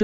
Chương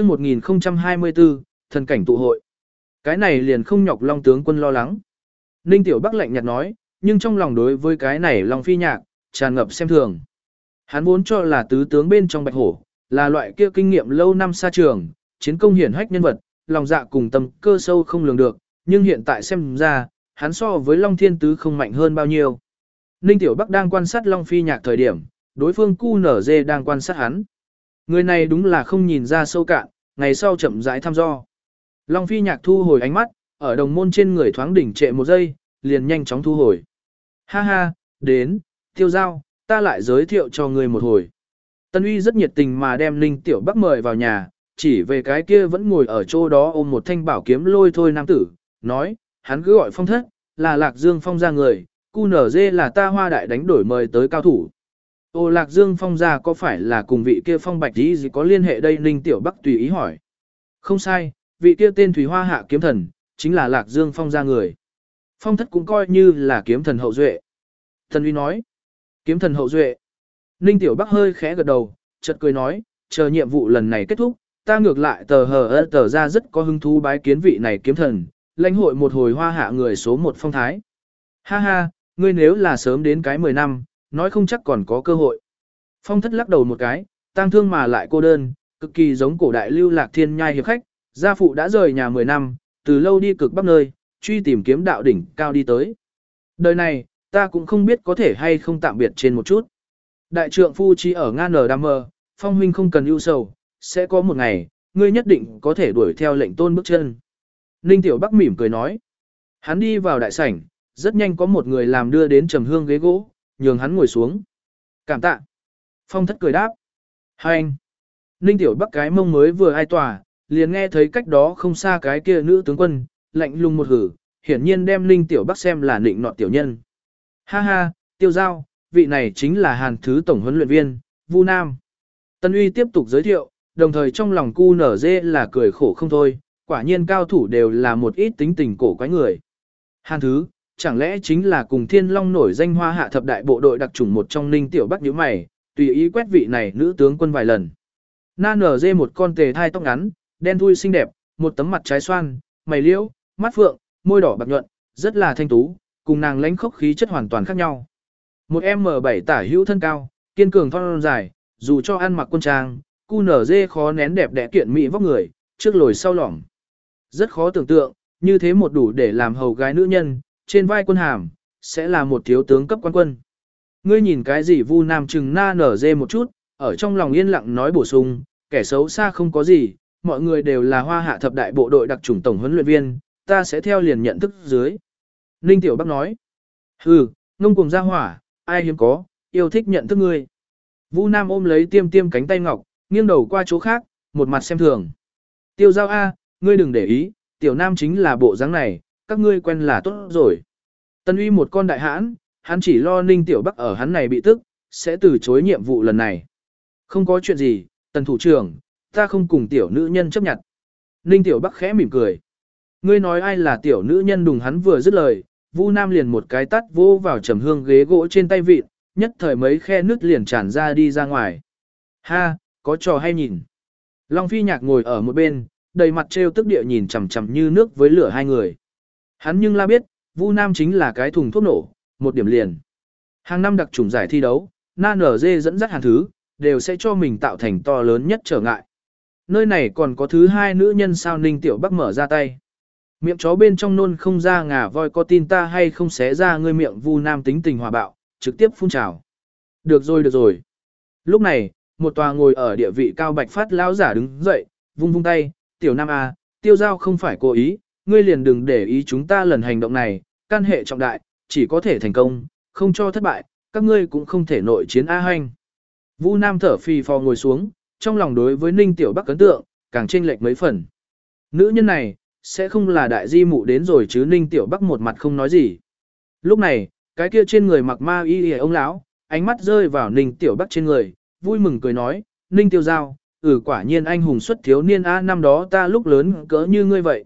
1024, thần cảnh tụ hội. Cái này liền không nhọc Long tướng quân lo lắng. Ninh Tiểu Bắc lạnh nhạt nói, nhưng trong lòng đối với cái này Long Phi Nhạc, tràn ngập xem thường. Hắn vốn cho là tứ tướng bên trong Bạch Hổ, là loại kia kinh nghiệm lâu năm xa trường, chiến công hiển hách nhân vật, lòng dạ cùng tâm cơ sâu không lường được, nhưng hiện tại xem ra, hắn so với Long Thiên Tứ không mạnh hơn bao nhiêu. Ninh Tiểu Bắc đang quan sát Long Phi Nhạc thời điểm, đối phương QNZ đang quan sát hắn. Người này đúng là không nhìn ra sâu cạn, ngày sau chậm rãi thăm dò. Long Phi Nhạc thu hồi ánh mắt, ở đồng môn trên người thoáng đỉnh trệ một giây, liền nhanh chóng thu hồi. Ha ha, đến, Tiêu Giao, ta lại giới thiệu cho ngươi một hồi. Tân Uy rất nhiệt tình mà đem Ninh Tiểu Bắc mời vào nhà, chỉ về cái kia vẫn ngồi ở chỗ đó ôm một thanh bảo kiếm lôi thôi nam tử, nói, hắn cứ gọi Phong Thất, là Lạc Dương Phong ra người, QNZ là ta Hoa Đại đánh đổi mời tới cao thủ. Ô Lạc Dương Phong ra có phải là cùng vị kia Phong Bạch gì có liên hệ đây? Ninh Tiểu Bắc tùy ý hỏi. Không sai, vị kia tên Thủy Hoa Hạ kiếm thần, chính là Lạc Dương Phong ra người. Phong Thất cũng coi như là kiếm thần hậu duệ. Tân Uy nói, kiếm thần hậu duệ. Ninh Tiểu Bắc hơi khẽ gật đầu, chợt cười nói, chờ nhiệm vụ lần này kết thúc, ta ngược lại tờ ra rất có hứng thú bái kiến vị này kiếm thần, lãnh hội một hồi Hoa Hạ người số một phong thái. Ha ha, ngươi nếu là sớm đến cái 10 năm, nói không chắc còn có cơ hội. Phong Thất lắc đầu một cái, tang thương mà lại cô đơn, cực kỳ giống cổ đại lưu lạc thiên nhai hiệp khách, gia phụ đã rời nhà 10 năm, từ lâu đi cực bắc nơi, truy tìm kiếm đạo đỉnh cao đi tới. Đời này, ta cũng không biết có thể hay không tạm biệt trên một chút. Đại trượng phu chỉ ở Nga nở đam mơ, Phong huynh không cần ưu sầu, sẽ có một ngày, ngươi nhất định có thể đuổi theo lệnh tôn bước chân. Ninh Tiểu Bắc mỉm cười nói. Hắn đi vào đại sảnh, rất nhanh có một người làm đưa đến trầm hương ghế gỗ, nhường hắn ngồi xuống. Cảm tạ. Phong Thất cười đáp. Hai anh. Ninh Tiểu Bắc cái mông mới vừa ai tòa, liền nghe thấy cách đó không xa cái kia nữ tướng quân, lạnh lùng một hử, hiển nhiên đem Ninh Tiểu Bắc xem là nịnh nọt tiểu nhân. Ha ha, Tiêu Giao, vị này chính là Hàn Thứ Tổng huấn luyện viên, Vu Nam. Tân Uy tiếp tục giới thiệu, đồng thời trong lòng QNZ là cười khổ không thôi, quả nhiên cao thủ đều là một ít tính tình cổ quái người. Hàn Thứ, chẳng lẽ chính là cùng Thiên Long nổi danh Hoa Hạ thập đại bộ đội đặc chủng một trong? Ninh Tiểu Bắc nhíu mày, tùy ý quét vị này nữ tướng quân vài lần. Na nở dê một con tề thai tóc ngắn, đen thui xinh đẹp, một tấm mặt trái xoan, mày liễu, mắt phượng, môi đỏ bạc nhuận, rất là thanh tú, cùng nàng lãnh khốc khí chất hoàn toàn khác nhau. Một M7 tả hữu thân cao, kiên cường thon dài, dù cho ăn mặc quân trang, QNZ khó nén đẹp đẽ kiện mỹ vóc người, trước lồi sau lõm. Rất khó tưởng tượng, như thế một đủ để làm hầu gái nữ nhân, trên vai quân hàm, sẽ là một thiếu tướng cấp quan quân. Ngươi nhìn cái gì? Vu Nam chừng Na nở dê một chút, ở trong lòng yên lặng nói bổ sung, kẻ xấu xa không có gì, mọi người đều là Hoa Hạ thập đại bộ đội đặc chủng tổng huấn luyện viên, ta sẽ theo liền nhận thức dưới. Ninh Tiểu Bắc nói, hừ, ngông cuồng ra hỏa, ai hiếm có, yêu thích nhận thức ngươi. Vu Nam ôm lấy Tiêm Tiêm cánh tay ngọc, nghiêng đầu qua chỗ khác, một mặt xem thường. Tiêu Giao A, ngươi đừng để ý, tiểu nam chính là bộ dáng này, các ngươi quen là tốt rồi. Tân Uy một con đại hãn, hắn chỉ lo Ninh Tiểu Bắc ở hắn này bị tức, sẽ từ chối nhiệm vụ lần này. Không có chuyện gì, Tần thủ trưởng, ta không cùng tiểu nữ nhân chấp nhận. Ninh Tiểu Bắc khẽ mỉm cười. Ngươi nói ai là tiểu nữ nhân? Đùng, hắn vừa dứt lời, Vu Nam liền một cái tát vô vào trầm hương ghế gỗ trên tay vịt, nhất thời mấy khe nứt liền tràn ra đi ra ngoài. Ha, có trò hay nhìn. Long Phi Nhạc ngồi ở một bên, đầy mặt trêu tức địa nhìn chằm chằm như nước với lửa hai người. Hắn nhưng la biết, Vu Nam chính là cái thùng thuốc nổ, một điểm liền. Hàng năm đặc chủng giải thi đấu, Na nở dê dẫn dắt Hàn Thứ, đều sẽ cho mình tạo thành to lớn nhất trở ngại. Nơi này còn có thứ hai nữ nhân sao? Ninh Tiểu Bắc mở ra tay. Miệng chó bên trong nôn không ra ngà voi, có tin ta hay không xé ra ngươi miệng? Vu Nam tính tình hòa bạo, trực tiếp phun trào. Được rồi được rồi. Lúc này, một tòa ngồi ở địa vị cao Bạch Phát lão giả đứng dậy, vung vung tay, tiểu Nam A, Tiêu Giao không phải cố ý, ngươi liền đừng để ý chúng ta lần hành động này, can hệ trọng đại, chỉ có thể thành công, không cho thất bại, các ngươi cũng không thể nội chiến A Hanh. Vu Nam thở phì phò ngồi xuống, trong lòng đối với Ninh Tiểu Bắc ấn tượng, càng chênh lệch mấy phần. Nữ nhân này, sẽ không là đại di mụ đến rồi chứ? Ninh Tiểu Bắc một mặt không nói gì. Lúc này, cái kia trên người mặc ma y ông lão, ánh mắt rơi vào Ninh Tiểu Bắc trên người, vui mừng cười nói, Ninh Tiêu Giao, quả nhiên anh hùng xuất thiếu niên A, năm đó ta lúc lớn cỡ như ngươi vậy,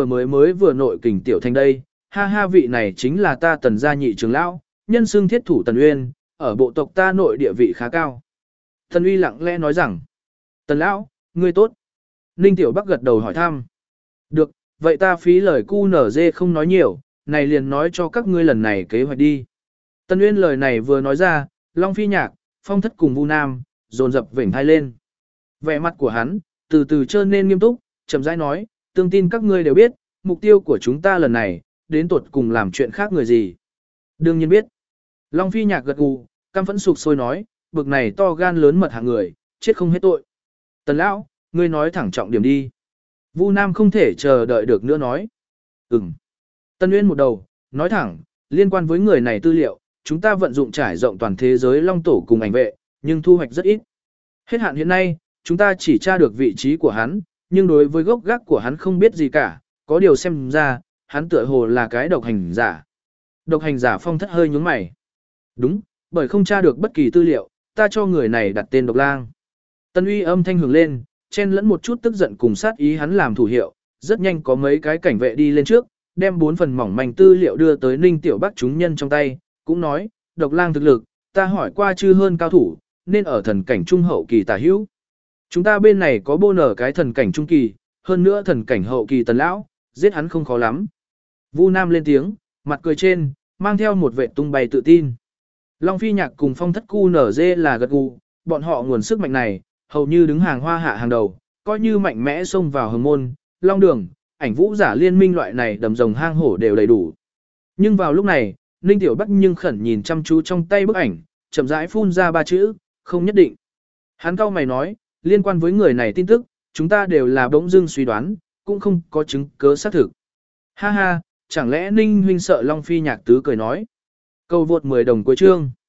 vừa nội kình tiểu thành đây, ha ha, vị này chính là ta Tần gia nhị trưởng lão, nhân xưng thiết thủ Tần Uyên, ở bộ tộc ta nội địa vị khá cao. Tần Uy lặng lẽ nói rằng, Tần lão, ngươi tốt. Ninh Tiểu Bắc gật đầu hỏi thăm. Được, vậy ta phí lời QNZ không nói nhiều, này liền nói cho các ngươi lần này kế hoạch đi. Tân Uyên lời này vừa nói ra, Long Phi Nhạc, Phong Thất cùng Vu Nam, dồn dập vểnh hai lên. Vẻ mặt của hắn, từ từ trơn nên nghiêm túc, chậm rãi nói, tương tin các ngươi đều biết, mục tiêu của chúng ta lần này, đến tuột cùng làm chuyện khác người gì. Đương nhiên biết. Long Phi Nhạc gật gù, căm phẫn sục sôi nói, bực này to gan lớn mật hạng người, chết không hết tội. Tần Lão, ngươi nói thẳng trọng điểm đi. Vu Nam không thể chờ đợi được nữa nói. Tân Uyên một đầu, nói thẳng, liên quan với người này tư liệu, chúng ta vận dụng trải rộng toàn thế giới Long Tổ cùng ảnh vệ, nhưng thu hoạch rất ít. Hết hạn hiện nay, chúng ta chỉ tra được vị trí của hắn, nhưng đối với gốc gác của hắn không biết gì cả, có điều xem ra, hắn tựa hồ là cái độc hành giả. Độc hành giả Phong Thất hơi nhướng mày. Đúng, bởi không tra được bất kỳ tư liệu, ta cho người này đặt tên Độc Lang. Tân Uy âm thanh hưởng lên, chen lẫn một chút tức giận cùng sát ý hắn làm thủ hiệu, rất nhanh có mấy cái cảnh vệ đi lên trước, đem 4 phần mỏng manh tư liệu đưa tới Ninh Tiểu Bắc chúng nhân trong tay, cũng nói, Độc Lang thực lực, ta hỏi qua chư hơn cao thủ, nên ở thần cảnh trung hậu kỳ tả hữu. Chúng ta bên này có bô nở cái thần cảnh trung kỳ, hơn nữa thần cảnh hậu kỳ Tần Lão, giết hắn không khó lắm. Vu Nam lên tiếng, mặt cười trên, mang theo một vệ tung bay tự tin. Long Phi Nhạc cùng Phong Thất QNZ là gật gù, bọn họ nguồn sức mạnh này, hầu như đứng hàng hoa hạ hàng đầu, coi như mạnh mẽ xông vào hồng môn, long đường, ảnh vũ giả liên minh loại này đầm rồng hang hổ đều đầy đủ. Nhưng vào lúc này, Ninh Tiểu Bắc nhưng khẩn nhìn chăm chú trong tay bức ảnh, chậm rãi phun ra 3 chữ, không nhất định. Hắn cau mày nói, liên quan với người này tin tức, chúng ta đều là bỗng dưng suy đoán, cũng không có chứng cứ xác thực. Ha ha, chẳng lẽ Ninh huynh sợ Long Phi Nhạc tứ cười nói. Câu vượt 10 đồng cuối chương.